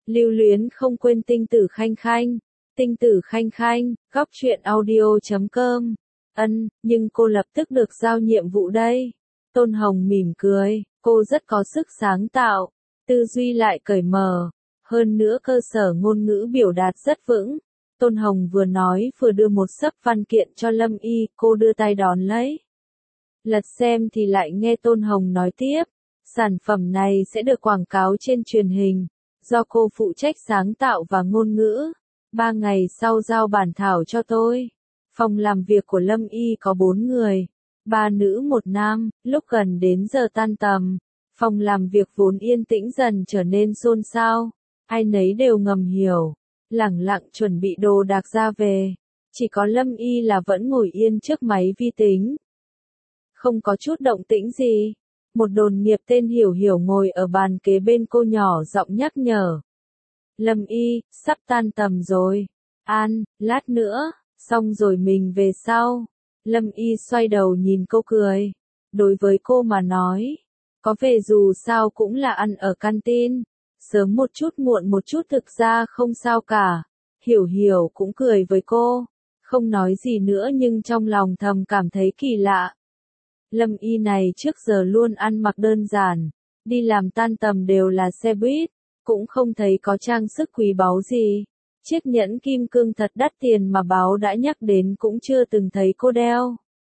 Lưu luyến không quên tinh tử khanh khanh. Tinh tử khanh khanh, góc truyện audio.com. Nhưng cô lập tức được giao nhiệm vụ đây. Tôn Hồng mỉm cười, cô rất có sức sáng tạo, tư duy lại cởi mở, hơn nữa cơ sở ngôn ngữ biểu đạt rất vững. Tôn Hồng vừa nói vừa đưa một xấp văn kiện cho Lâm Y, cô đưa tay đón lấy. Lật xem thì lại nghe Tôn Hồng nói tiếp, sản phẩm này sẽ được quảng cáo trên truyền hình, do cô phụ trách sáng tạo và ngôn ngữ. 3 ngày sau giao bản thảo cho tôi. Phòng làm việc của Lâm Y có 4 người, 3 nữ 1 nam, lúc gần đến giờ tan tầm. Phòng làm việc vốn yên tĩnh dần trở nên xôn xao, ai nấy đều ngầm hiểu, lẳng lặng chuẩn bị đồ đạc ra về. Chỉ có Lâm Y là vẫn ngồi yên trước máy vi tính. Không có chút động tĩnh gì. Một đồn nghiệp tên Hiểu Hiểu ngồi ở bàn kế bên cô nhỏ giọng nhắc nhở. Lâm Y, sắp tan tầm rồi. An, lát nữa, xong rồi mình về sau. Lâm Y xoay đầu nhìn cô cười. Đối với cô mà nói, có về dù sao cũng là ăn ở canteen. Sớm một chút muộn một chút thực ra không sao cả. Hiểu Hiểu cũng cười với cô. Không nói gì nữa nhưng trong lòng thầm cảm thấy kỳ lạ. Lâm Y này trước giờ luôn ăn mặc đơn giản. Đi làm tan tầm đều là xe buýt. Cũng không thấy có trang sức quý báu gì. Chiếc nhẫn kim cương thật đắt tiền mà báo đã nhắc đến cũng chưa từng thấy cô đeo.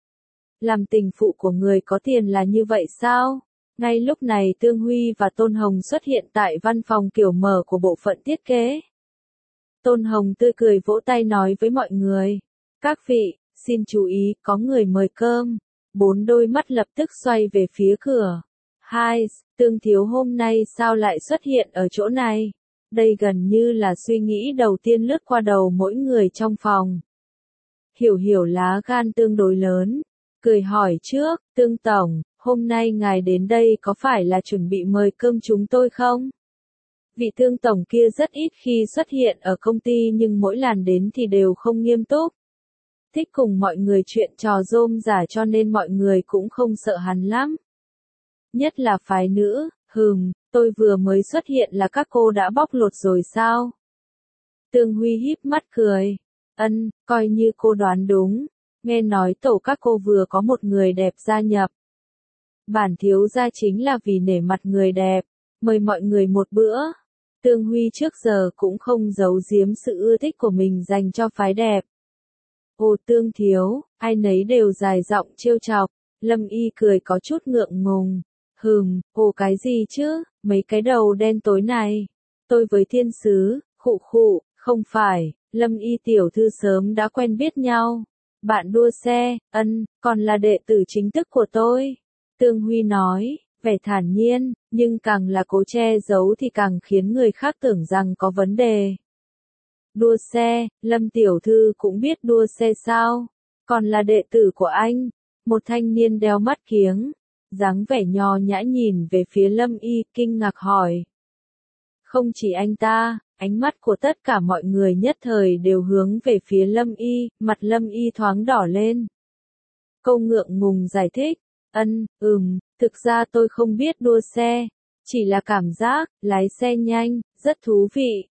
Làm tình phụ của người có tiền là như vậy sao? Ngay lúc này Tương Huy và Tôn Hồng xuất hiện tại văn phòng kiểu mở của bộ phận thiết kế. Tôn Hồng tươi cười vỗ tay nói với mọi người. Các vị, xin chú ý, có người mời cơm. 4 đôi mắt lập tức xoay về phía cửa. Hai, Tương Thiếu hôm nay sao lại xuất hiện ở chỗ này? Đây gần như là suy nghĩ đầu tiên lướt qua đầu mỗi người trong phòng. Hiểu Hiểu lá gan tương đối lớn, cười hỏi trước, Tương Tổng, hôm nay ngài đến đây có phải là chuẩn bị mời cơm chúng tôi không? Vị Tương Tổng kia rất ít khi xuất hiện ở công ty nhưng mỗi lần đến thì đều không nghiêm túc. Thích cùng mọi người chuyện trò rôm rả cho nên mọi người cũng không sợ hắn lắm. Nhất là phái nữ, tôi vừa mới xuất hiện là các cô đã bóc lột rồi sao? Tương Huy híp mắt cười. Coi như cô đoán đúng. Nghe nói tổ các cô vừa có một người đẹp gia nhập. Bản thiếu gia chính là vì nể mặt người đẹp, mời mọi người một bữa. Tương Huy trước giờ cũng không giấu giếm sự ưa thích của mình dành cho phái đẹp. Ồ Tương thiếu, ai nấy đều dài giọng trêu chọc. Lâm Y cười có chút ngượng ngùng. Ồ cái gì chứ, mấy cái đầu đen tối này. Tôi với thiên sứ, không phải, Lâm Y tiểu thư sớm đã quen biết nhau. Bạn đua xe, còn là đệ tử chính thức của tôi. Tương Huy nói, vẻ thản nhiên, nhưng càng là cố che giấu thì càng khiến người khác tưởng rằng có vấn đề. Đua xe, Lâm tiểu thư cũng biết đua xe sao? Còn là đệ tử của anh. Một thanh niên đeo mắt kiếng, dáng vẻ nho nhã nhìn về phía Lâm Y, kinh ngạc hỏi. Không chỉ anh ta, ánh mắt của tất cả mọi người nhất thời đều hướng về phía Lâm Y, mặt Lâm Y thoáng đỏ lên. Cô ngượng ngùng giải thích, thực ra tôi không biết đua xe, chỉ là cảm giác, lái xe nhanh, rất thú vị,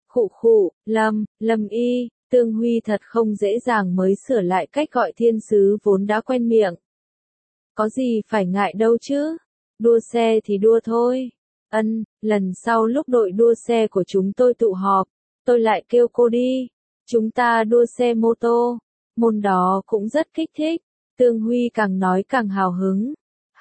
Lâm Y, Tương Huy thật không dễ dàng mới sửa lại cách gọi thiên sứ vốn đã quen miệng. Có gì phải ngại đâu chứ, đua xe thì đua thôi. Lần sau lúc đội đua xe của chúng tôi tụ họp, tôi lại kêu cô đi. Chúng ta đua xe mô tô, môn đó cũng rất kích thích. Tương Huy càng nói càng hào hứng.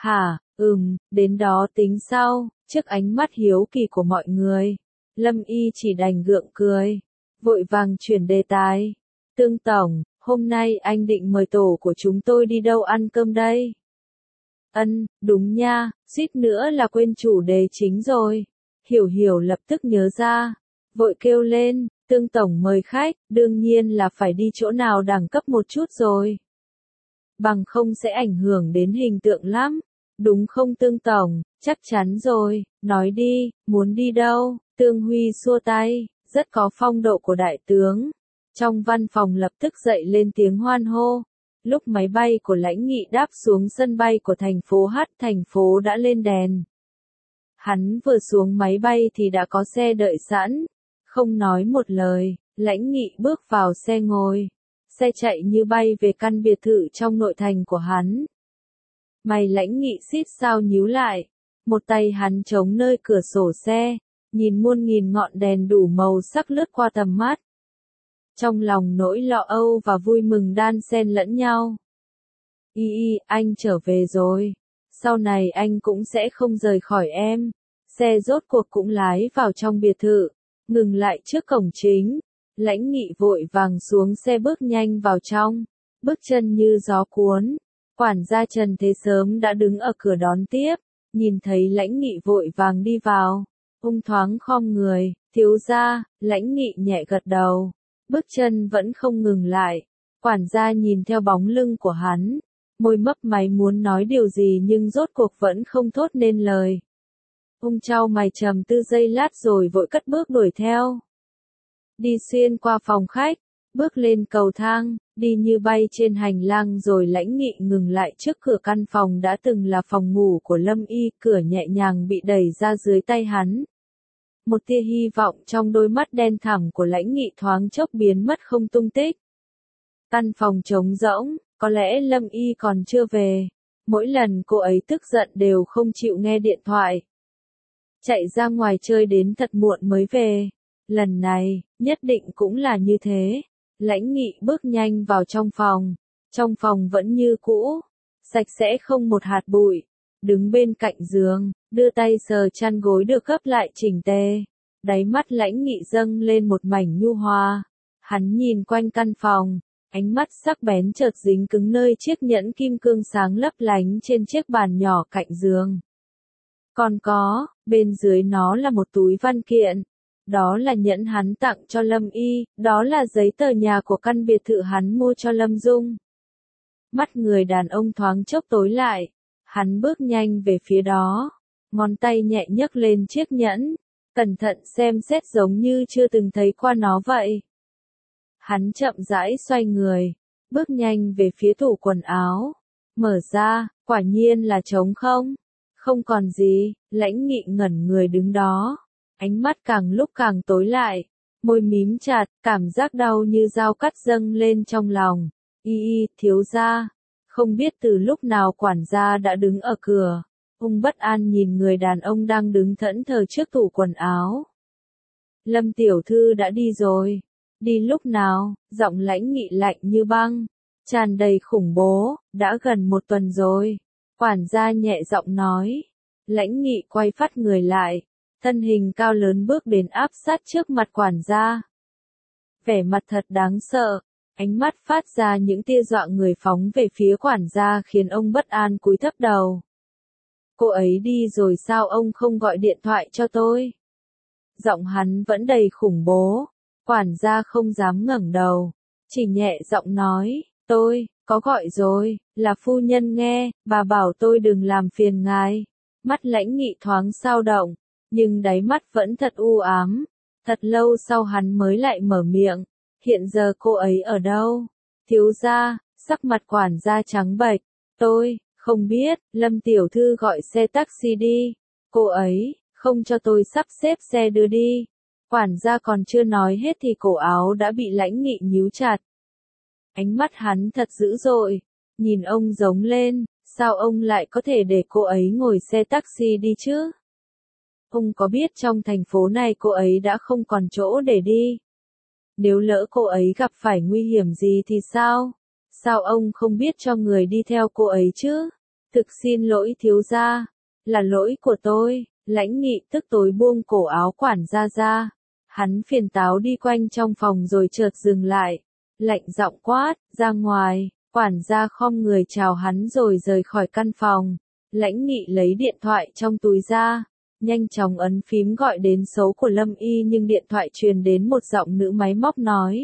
Đến đó tính sau. Trước ánh mắt hiếu kỳ của mọi người, Lâm Y chỉ đành gượng cười, vội vàng chuyển đề tài. Tương Tổng, hôm nay anh định mời tổ của chúng tôi đi đâu ăn cơm đây? Đúng nha, suýt nữa là quên chủ đề chính rồi. Hiểu Hiểu lập tức nhớ ra, vội kêu lên, Tương Tổng mời khách, đương nhiên là phải đi chỗ nào đẳng cấp một chút rồi. Bằng không sẽ ảnh hưởng đến hình tượng lắm. Đúng không Tương Tổng, chắc chắn rồi, nói đi, muốn đi đâu? Tương Huy xua tay, rất có phong độ của đại tướng. Trong văn phòng lập tức dậy lên tiếng hoan hô. Lúc máy bay của Lãnh Nghị đáp xuống sân bay của thành phố H, thành phố đã lên đèn. Hắn vừa xuống máy bay thì đã có xe đợi sẵn. Không nói một lời, Lãnh Nghị bước vào xe ngồi. Xe chạy như bay về căn biệt thự trong nội thành của hắn. Mày Lãnh Nghị xít sao nhíu lại. Một tay hắn chống nơi cửa sổ xe, nhìn muôn nghìn ngọn đèn đủ màu sắc lướt qua tầm mắt. Trong lòng nỗi lo âu và vui mừng đan xen lẫn nhau. Anh trở về rồi. Sau này anh cũng sẽ không rời khỏi em. Xe rốt cuộc cũng lái vào trong biệt thự, ngừng lại trước cổng chính. Lãnh Nghị vội vàng xuống xe bước nhanh vào trong, bước chân như gió cuốn. Quản gia Trần Thế Sớm đã đứng ở cửa đón tiếp, nhìn thấy Lãnh Nghị vội vàng đi vào. Ông thoáng khom người, thiếu gia. Lãnh Nghị nhẹ gật đầu, bước chân vẫn không ngừng lại. Quản gia nhìn theo bóng lưng của hắn, môi mấp máy muốn nói điều gì nhưng rốt cuộc vẫn không thốt nên lời. Ông chau mày trầm tư giây lát rồi vội cất bước đuổi theo. Đi xuyên qua phòng khách, bước lên cầu thang, đi như bay trên hành lang rồi Lãnh Nghị ngừng lại trước cửa căn phòng đã từng là phòng ngủ của Lâm Y, cửa nhẹ nhàng bị đẩy ra dưới tay hắn. Một tia hy vọng trong đôi mắt đen thẳm của Lãnh Nghị thoáng chốc biến mất không tung tích. Căn phòng trống rỗng, có lẽ Lâm Y còn chưa về. Mỗi lần cô ấy tức giận đều không chịu nghe điện thoại. Chạy ra ngoài chơi đến thật muộn mới về. Lần này, nhất định cũng là như thế. Lãnh Nghị bước nhanh vào trong phòng. Trong phòng vẫn như cũ, sạch sẽ không một hạt bụi. Đứng bên cạnh giường, đưa tay sờ chăn gối được gấp lại chỉnh tề. Đáy mắt Lãnh Nghị dâng lên một mảnh nhu hòa. Hắn nhìn quanh căn phòng, ánh mắt sắc bén chợt dính cứng nơi chiếc nhẫn kim cương sáng lấp lánh trên chiếc bàn nhỏ cạnh giường. Còn có, bên dưới nó là một túi văn kiện. Đó là nhẫn hắn tặng cho Lâm Y, đó là giấy tờ nhà của căn biệt thự hắn mua cho Lâm Dung. Mắt người đàn ông thoáng chốc tối lại, hắn bước nhanh về phía đó, ngón tay nhẹ nhấc lên chiếc nhẫn, cẩn thận xem xét giống như chưa từng thấy qua nó vậy. Hắn chậm rãi xoay người, bước nhanh về phía tủ quần áo, mở ra, quả nhiên là trống không. Không còn gì. Lãnh Nghị ngẩn người đứng đó, ánh mắt càng lúc càng tối lại, môi mím chặt, cảm giác đau như dao cắt dâng lên trong lòng. Thiếu gia. Không biết từ lúc nào quản gia đã đứng ở cửa, ông bất an nhìn người đàn ông đang đứng thẫn thờ trước tủ quần áo. Lâm tiểu thư đã đi rồi. Đi lúc nào? Giọng Lãnh Nghị lạnh như băng, tràn đầy khủng bố. Đã gần 1 tuần rồi. Quản gia nhẹ giọng nói. Lãnh Nghị quay phát người lại, thân hình cao lớn bước đến áp sát trước mặt quản gia. Vẻ mặt thật đáng sợ, ánh mắt phát ra những tia dọa người phóng về phía quản gia khiến ông bất an cúi thấp đầu. Cô ấy đi rồi sao ông không gọi điện thoại cho tôi? Giọng hắn vẫn đầy khủng bố, quản gia không dám ngẩng đầu, chỉ nhẹ giọng nói, tôi có gọi rồi, là phu nhân nghe, bà bảo tôi đừng làm phiền ngài. Mắt Lãnh Nghị thoáng dao động, nhưng đáy mắt vẫn thật u ám. Thật lâu sau hắn mới lại mở miệng, hiện giờ cô ấy ở đâu? Thiếu gia. Sắc mặt quản gia trắng bệch, tôi không biết. Lâm tiểu thư gọi xe taxi đi. Cô ấy không cho tôi sắp xếp xe đưa đi. Quản gia còn chưa nói hết thì cổ áo đã bị Lãnh Nghị nhíu chặt. Ánh mắt hắn thật dữ dội, nhìn ông giống lên, sao ông lại có thể để cô ấy ngồi xe taxi đi chứ? Ông có biết trong thành phố này cô ấy đã không còn chỗ để đi? Nếu lỡ cô ấy gặp phải nguy hiểm gì thì sao? Sao ông không biết cho người đi theo cô ấy chứ? Thực xin lỗi thiếu gia, là lỗi của tôi. Lãnh Nghị tức tối buông cổ áo quản gia ra. Hắn phiền táo đi quanh trong phòng rồi chợt dừng lại, lạnh giọng quát, ra ngoài. Quản gia khom người chào hắn rồi rời khỏi căn phòng. Lãnh Nghị lấy điện thoại trong túi ra, nhanh chóng ấn phím gọi đến số của Lâm Y nhưng điện thoại truyền đến một giọng nữ máy móc nói.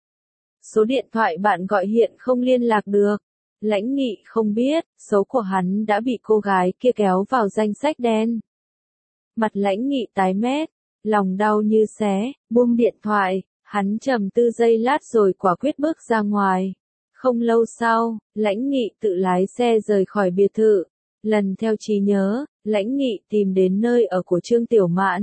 Số điện thoại bạn gọi hiện không liên lạc được. Lãnh Nghị không biết, số của hắn đã bị cô gái kia kéo vào danh sách đen. Mặt Lãnh Nghị tái mét, lòng đau như xé, buông điện thoại, hắn trầm tư giây lát rồi quả quyết bước ra ngoài. Không lâu sau, Lãnh Nghị tự lái xe rời khỏi biệt thự. Lần theo trí nhớ, Lãnh Nghị tìm đến nơi ở của Trương Tiểu Mạn.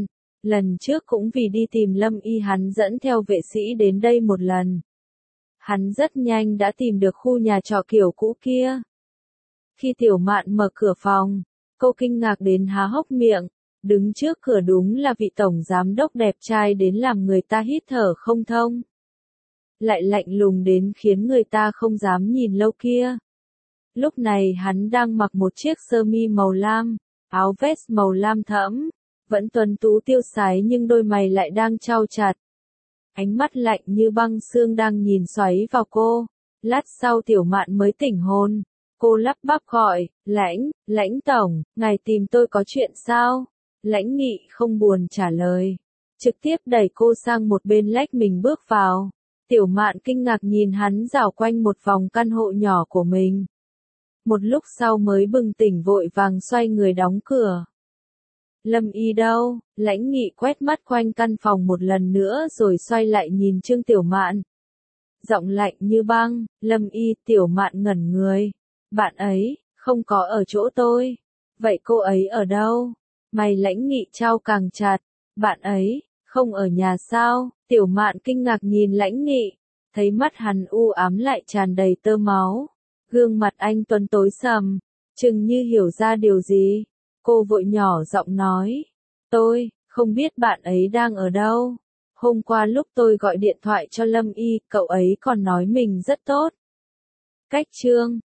Lần trước cũng vì đi tìm Lâm Y hắn dẫn theo vệ sĩ đến đây một lần. Hắn rất nhanh đã tìm được khu nhà trọ kiểu cũ kia. Khi Tiểu Mạn mở cửa phòng, cô kinh ngạc đến há hốc miệng, đứng trước cửa đúng là vị tổng giám đốc đẹp trai đến làm người ta hít thở không thông. Lại lạnh lùng đến khiến người ta không dám nhìn lâu kia. Lúc này hắn đang mặc một chiếc sơ mi màu lam, áo vest màu lam thẫm, vẫn tuấn tú tiêu sái nhưng đôi mày lại đang chau chặt. Ánh mắt lạnh như băng xương đang nhìn xoáy vào cô. Lát sau Tiểu Mạn mới tỉnh hồn. Cô lắp bắp gọi, Lãnh tổng, ngài tìm tôi có chuyện sao? Lãnh Nghị không buồn trả lời. Trực tiếp đẩy cô sang một bên lách mình bước vào. Tiểu Mạn kinh ngạc nhìn hắn dạo quanh một vòng căn hộ nhỏ của mình. Một lúc sau mới bừng tỉnh vội vàng xoay người đóng cửa. Lâm Y đâu? Lãnh Nghị quét mắt quanh căn phòng một lần nữa rồi xoay lại nhìn Trương Tiểu Mạn. Giọng lạnh như băng, Lâm Y. Tiểu Mạn ngẩn người. Bạn ấy, không có ở chỗ tôi. Vậy cô ấy ở đâu? Mày Lãnh Nghị chau càng chặt. Bạn ấy, không ở nhà sao? Tiểu Mạn kinh ngạc nhìn Lãnh Nghị. Thấy mắt hắn u ám lại tràn đầy tơ máu. Gương mặt anh tuấn tối sầm. Chừng như hiểu ra điều gì. Cô vội nhỏ giọng nói. Tôi, không biết bạn ấy đang ở đâu. Hôm qua lúc tôi gọi điện thoại cho Lâm Y, cậu ấy còn nói mình rất tốt. Cách chương